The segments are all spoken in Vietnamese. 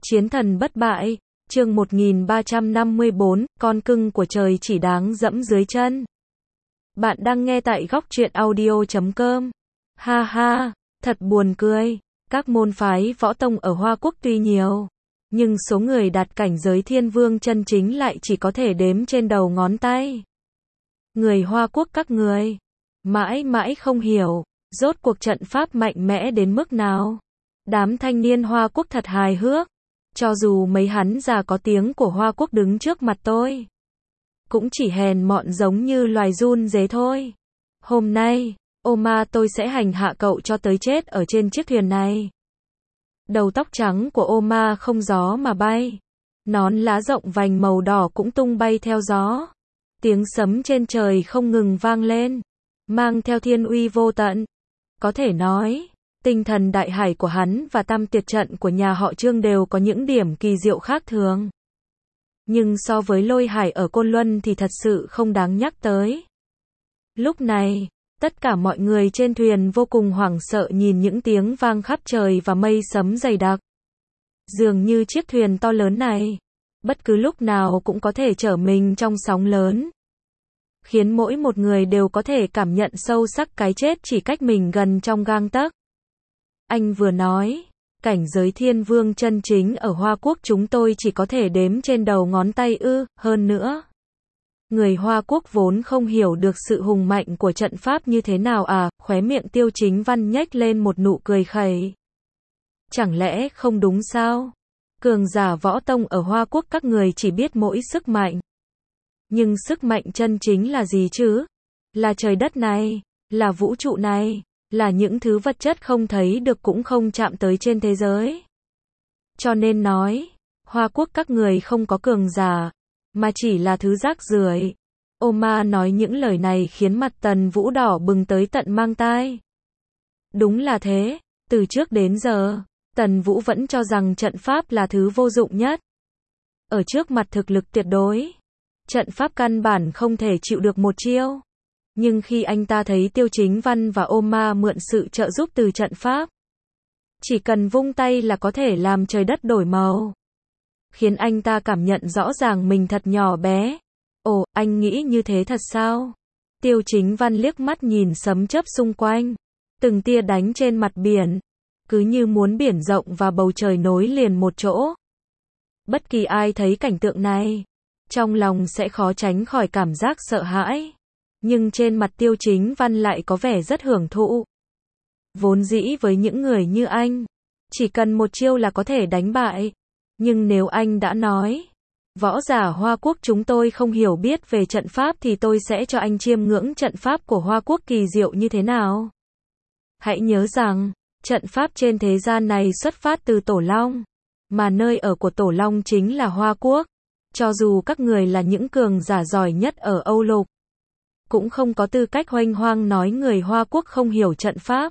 Chiến thần bất bại, chương 1354, con cưng của trời chỉ đáng dẫm dưới chân. Bạn đang nghe tại góc truyện audio.com. Ha ha, thật buồn cười. Các môn phái võ tông ở Hoa Quốc tuy nhiều, nhưng số người đạt cảnh giới thiên vương chân chính lại chỉ có thể đếm trên đầu ngón tay. Người Hoa Quốc các người, mãi mãi không hiểu, rốt cuộc trận pháp mạnh mẽ đến mức nào. Đám thanh niên Hoa Quốc thật hài hước. Cho dù mấy hắn già có tiếng của Hoa Quốc đứng trước mặt tôi, cũng chỉ hèn mọn giống như loài run rế thôi. Hôm nay, Oma tôi sẽ hành hạ cậu cho tới chết ở trên chiếc thuyền này. Đầu tóc trắng của Oma không gió mà bay. Nón lá rộng vành màu đỏ cũng tung bay theo gió. Tiếng sấm trên trời không ngừng vang lên, mang theo thiên uy vô tận. Có thể nói, tinh thần đại hải của hắn và tam tuyệt trận của nhà họ Trương đều có những điểm kỳ diệu khác thường. Nhưng so với lôi hải ở Côn Luân thì thật sự không đáng nhắc tới. Lúc này, tất cả mọi người trên thuyền vô cùng hoảng sợ nhìn những tiếng vang khắp trời và mây sấm dày đặc. Dường như chiếc thuyền to lớn này, bất cứ lúc nào cũng có thể chở mình trong sóng lớn, khiến mỗi một người đều có thể cảm nhận sâu sắc cái chết chỉ cách mình gần trong gang tấc. Anh vừa nói, cảnh giới thiên vương chân chính ở Hoa Quốc chúng tôi chỉ có thể đếm trên đầu ngón tay ư, hơn nữa. Người Hoa Quốc vốn không hiểu được sự hùng mạnh của trận pháp như thế nào à, khóe miệng Tiêu Chính Văn nhếch lên một nụ cười khẩy. Chẳng lẽ không đúng sao? Cường giả võ tông ở Hoa Quốc các người chỉ biết mỗi sức mạnh. Nhưng sức mạnh chân chính là gì chứ? Là trời đất này, là vũ trụ này, là những thứ vật chất không thấy được cũng không chạm tới trên thế giới. Cho nên nói, Hoa Quốc các người không có cường giả, mà chỉ là thứ rác rưởi. Oma nói những lời này khiến mặt Tần Vũ đỏ bừng tới tận mang tai. Đúng là thế, từ trước đến giờ, Tần Vũ vẫn cho rằng trận pháp là thứ vô dụng nhất. Ở trước mặt thực lực tuyệt đối, trận pháp căn bản không thể chịu được một chiêu. Nhưng khi anh ta thấy Tiêu Chính Văn và Oma mượn sự trợ giúp từ trận pháp, chỉ cần vung tay là có thể làm trời đất đổi màu, khiến anh ta cảm nhận rõ ràng mình thật nhỏ bé. Ồ, anh nghĩ như thế thật sao? Tiêu Chính Văn liếc mắt nhìn sấm chớp xung quanh, từng tia đánh trên mặt biển, cứ như muốn biển rộng và bầu trời nối liền một chỗ. Bất kỳ ai thấy cảnh tượng này, trong lòng sẽ khó tránh khỏi cảm giác sợ hãi. Nhưng trên mặt Tiêu Chính Văn lại có vẻ rất hưởng thụ. Vốn dĩ với những người như anh, chỉ cần một chiêu là có thể đánh bại. Nhưng nếu anh đã nói, võ giả Hoa Quốc chúng tôi không hiểu biết về trận pháp thì tôi sẽ cho anh chiêm ngưỡng trận pháp của Hoa Quốc kỳ diệu như thế nào. Hãy nhớ rằng, trận pháp trên thế gian này xuất phát từ Tổ Long, mà nơi ở của Tổ Long chính là Hoa Quốc. Cho dù các người là những cường giả giỏi nhất ở Âu Lục, cũng không có tư cách hoành hoang nói người Hoa Quốc không hiểu trận pháp.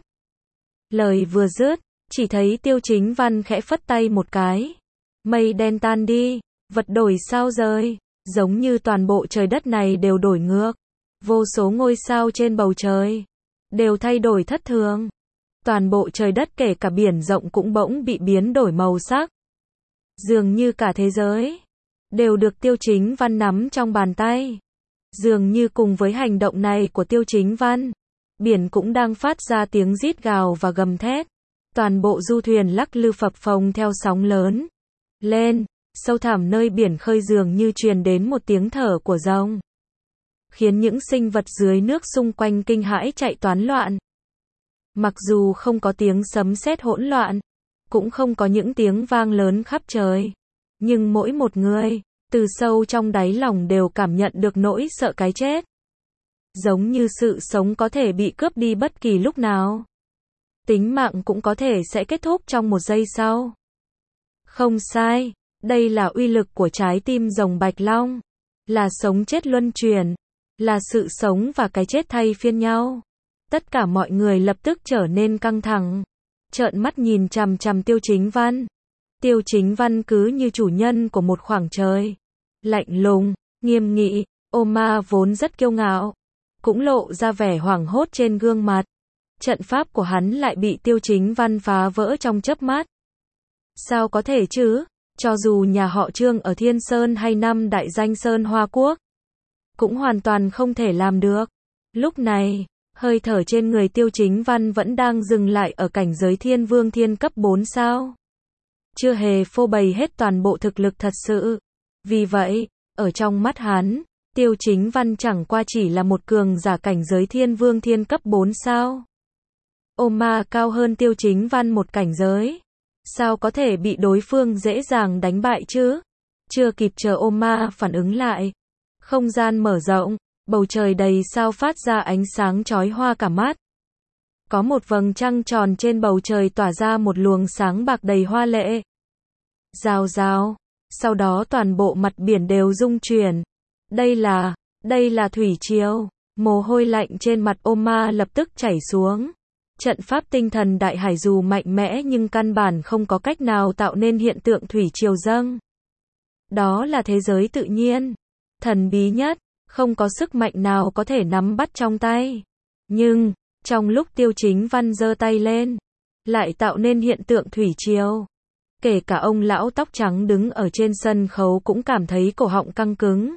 Lời vừa dứt, chỉ thấy Tiêu Chính Văn khẽ phất tay một cái. Mây đen tan đi, vật đổi sao rơi, giống như toàn bộ trời đất này đều đổi ngược. Vô số ngôi sao trên bầu trời đều thay đổi thất thường. Toàn bộ trời đất kể cả biển rộng cũng bỗng bị biến đổi màu sắc. Dường như cả thế giới đều được Tiêu Chính Văn nắm trong bàn tay. Dường như cùng với hành động này của Tiêu Chính Văn, biển cũng đang phát ra tiếng rít gào và gầm thét. Toàn bộ du thuyền lắc lư phập phồng theo sóng lớn lên, sâu thẳm nơi biển khơi dường như truyền đến một tiếng thở của rồng, khiến những sinh vật dưới nước xung quanh kinh hãi chạy toán loạn. Mặc dù không có tiếng sấm sét hỗn loạn, cũng không có những tiếng vang lớn khắp trời, nhưng mỗi một người, từ sâu trong đáy lòng đều cảm nhận được nỗi sợ cái chết. Giống như sự sống có thể bị cướp đi bất kỳ lúc nào. Tính mạng cũng có thể sẽ kết thúc trong một giây sau. Không sai, đây là uy lực của trái tim rồng Bạch Long. Là sống chết luân chuyển. Là sự sống và cái chết thay phiên nhau. Tất cả mọi người lập tức trở nên căng thẳng, trợn mắt nhìn chằm chằm Tiêu Chính Văn. Tiêu Chính Văn cứ như chủ nhân của một khoảng trời. Lạnh lùng, nghiêm nghị. Oma vốn rất kiêu ngạo, cũng lộ ra vẻ hoảng hốt trên gương mặt. Trận pháp của hắn lại bị Tiêu Chính Văn phá vỡ trong chớp mắt. Sao có thể chứ? Cho dù nhà họ Trương ở Thiên Sơn hay năm đại danh Sơn Hoa Quốc, cũng hoàn toàn không thể làm được. Lúc này, hơi thở trên người Tiêu Chính Văn vẫn đang dừng lại ở cảnh giới Thiên Vương Thiên cấp 4 sao. Chưa hề phô bày hết toàn bộ thực lực thật sự. Vì vậy, ở trong mắt hắn, Tiêu Chính Văn chẳng qua chỉ là một cường giả cảnh giới Thiên Vương Thiên cấp 4 sao. Oma cao hơn Tiêu Chính Văn một cảnh giới. Sao có thể bị đối phương dễ dàng đánh bại chứ? Chưa kịp chờ Oma phản ứng lại. Không gian mở rộng, bầu trời đầy sao phát ra ánh sáng chói hoa cả mắt. Có một vầng trăng tròn trên bầu trời tỏa ra một luồng sáng bạc đầy hoa lệ. Rào rào, sau đó toàn bộ mặt biển đều rung chuyển. Đây là thủy triều. Mồ hôi lạnh trên mặt Oma lập tức chảy xuống. Trận pháp tinh thần đại hải dù mạnh mẽ nhưng căn bản không có cách nào tạo nên hiện tượng thủy triều dâng. Đó là thế giới tự nhiên, thần bí nhất, không có sức mạnh nào có thể nắm bắt trong tay. Nhưng, trong lúc Tiêu Chính Văn giơ tay lên, lại tạo nên hiện tượng thủy triều. Kể cả ông lão tóc trắng đứng ở trên sân khấu cũng cảm thấy cổ họng căng cứng.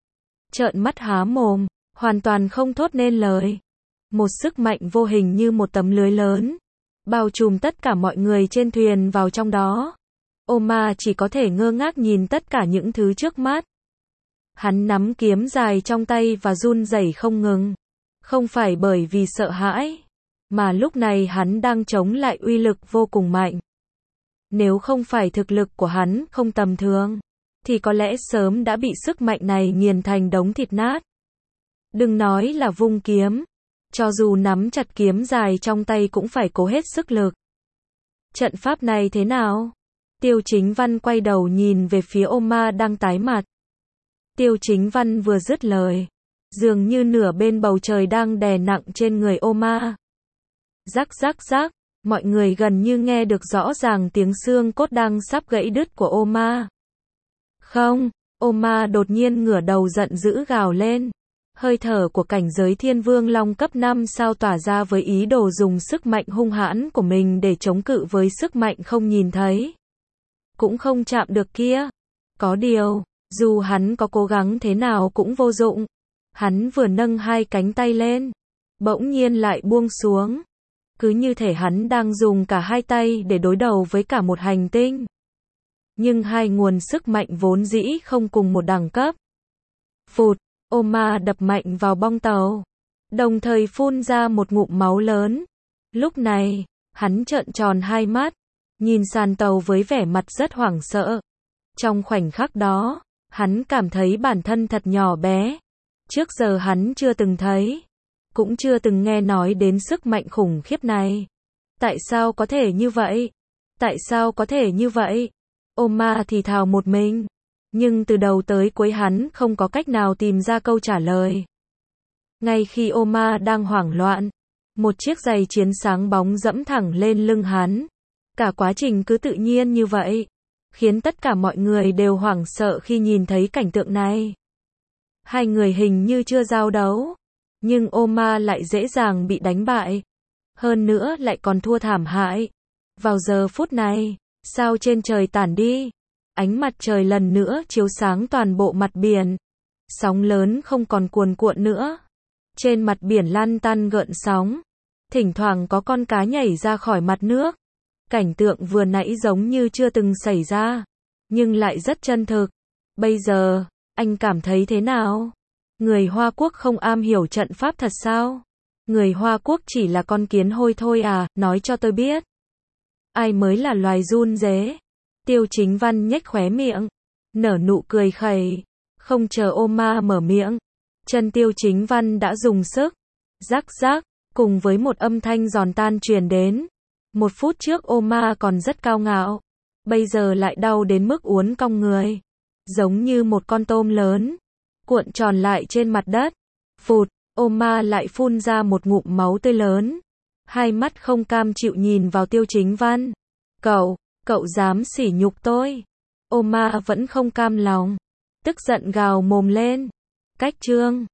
Trợn mắt há mồm, hoàn toàn không thốt nên lời. Một sức mạnh vô hình như một tấm lưới lớn, bao trùm tất cả mọi người trên thuyền vào trong đó. Oma chỉ có thể ngơ ngác nhìn tất cả những thứ trước mắt. Hắn nắm kiếm dài trong tay và run rẩy không ngừng. Không phải bởi vì sợ hãi, mà lúc này hắn đang chống lại uy lực vô cùng mạnh. Nếu không phải thực lực của hắn không tầm thường, thì có lẽ sớm đã bị sức mạnh này nghiền thành đống thịt nát. Đừng nói là vung kiếm, cho dù nắm chặt kiếm dài trong tay cũng phải cố hết sức lực. Trận pháp này thế nào? Tiêu Chính Văn quay đầu nhìn về phía Oma đang tái mặt. Tiêu Chính Văn vừa dứt lời, dường như nửa bên bầu trời đang đè nặng trên người Oma. Rắc rắc rắc, mọi người gần như nghe được rõ ràng tiếng xương cốt đang sắp gãy đứt của Oma. Không, Oma đột nhiên ngửa đầu giận dữ gào lên. Hơi thở của cảnh giới Thiên Vương Long cấp 5 sao tỏa ra với ý đồ dùng sức mạnh hung hãn của mình để chống cự với sức mạnh không nhìn thấy, cũng không chạm được kia. Có điều, dù hắn có cố gắng thế nào cũng vô dụng. Hắn vừa nâng hai cánh tay lên, bỗng nhiên lại buông xuống. Cứ như thể hắn đang dùng cả hai tay để đối đầu với cả một hành tinh. Nhưng hai nguồn sức mạnh vốn dĩ không cùng một đẳng cấp. Phụt, Oma đập mạnh vào bong tàu, đồng thời phun ra một ngụm máu lớn. Lúc này, hắn trợn tròn hai mắt, nhìn sàn tàu với vẻ mặt rất hoảng sợ. Trong khoảnh khắc đó, hắn cảm thấy bản thân thật nhỏ bé. Trước giờ hắn chưa từng thấy, cũng chưa từng nghe nói đến sức mạnh khủng khiếp này. Tại sao có thể như vậy? Tại sao có thể như vậy? Oma thì thào một mình. Nhưng từ đầu tới cuối hắn không có cách nào tìm ra câu trả lời. Ngay khi Oma đang hoảng loạn, một chiếc giày chiến sáng bóng dẫm thẳng lên lưng hắn. Cả quá trình cứ tự nhiên như vậy, khiến tất cả mọi người đều hoảng sợ khi nhìn thấy cảnh tượng này. Hai người hình như chưa giao đấu, nhưng Oma lại dễ dàng bị đánh bại. Hơn nữa lại còn thua thảm hại. Vào giờ phút này, sao trên trời tản đi. Ánh mặt trời lần nữa chiếu sáng toàn bộ mặt biển. Sóng lớn không còn cuồn cuộn nữa. Trên mặt biển lăn tăn gợn sóng. Thỉnh thoảng có con cá nhảy ra khỏi mặt nước. Cảnh tượng vừa nãy giống như chưa từng xảy ra, nhưng lại rất chân thực. Bây giờ, anh cảm thấy thế nào? Người Hoa Quốc không am hiểu trận pháp thật sao? Người Hoa Quốc chỉ là con kiến hôi thôi à, nói cho tôi biết. Ai mới là loài run rế? Tiêu Chính Văn nhếch khóe miệng, nở nụ cười khẩy. Không chờ Oma mở miệng, chân Tiêu Chính Văn đã dùng sức. Rắc rắc, cùng với một âm thanh giòn tan truyền đến. Một phút trước Oma còn rất cao ngạo, bây giờ lại đau đến mức uốn cong người. Giống như một con tôm lớn, cuộn tròn lại trên mặt đất. Phụt, Oma lại phun ra một ngụm máu tươi lớn. Hai mắt không cam chịu nhìn vào Tiêu Chính Văn. Cậu dám sỉ nhục tôi. Oma vẫn không cam lòng, tức giận gào mồm lên. Cách Trương